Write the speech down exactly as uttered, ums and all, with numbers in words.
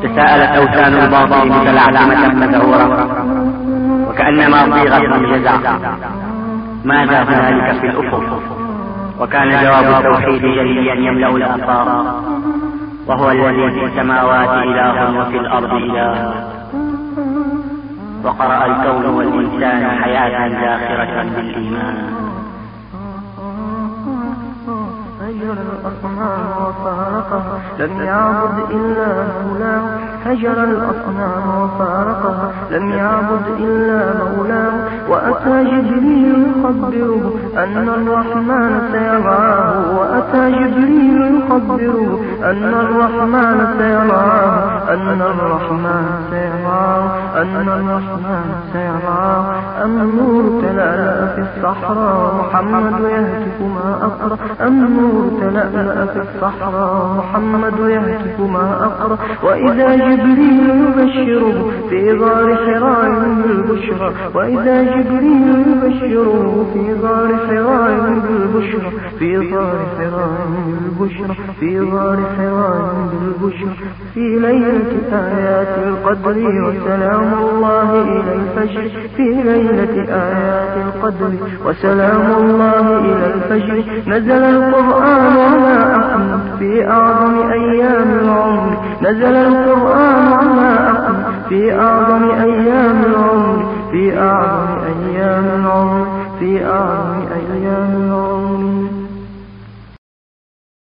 تساءلت أوثان الباطل متلعثمة مذعورة وكأنما صيغت من جزع. ماذا هنالك في الأفق؟ وكان جواب التوحيد جليا يملأ الآفاق، وهو الذي في السماوات إله وفي الأرض إله. وقرأ الكون والإنسان حياة زاخرة بالإيمان. هجر الأصنام وفارقها لم يعبد إلا مولاه. هجر الأصنام وفارقها لم يعبد إلا مولاه. وأتى جبريل يخبره أن الرحمن سيرعاه. وأتى جبريل يخبره أن الرحمن سيرعاه. أن الرحمن سيرعاه. أن الرحمن سيرعاه. النور تلألأ في الصحراء محمد يهتف ما أقرأ. النور تلألأ في الصحراء محمد يهتف ما أقرأ. وإذا جبريل يبشره في غار حراء بالبشرى. وإذا جبريل يبشره في غار حراء بالبشرى. في غار حراء بالبشرى. في غار حراء بالبشرى. في ليلة آيات القدر وسلام الله إلى الفجر. في ليلة آيات القدر وسلام الله إلى الفجر. نزل القرآن على أحمد في أعظم أيام العمر. نزل القرآن على أحمد في أعظم أيام العمر. في أعظم أيام العمر. في أعظم أيام العمر.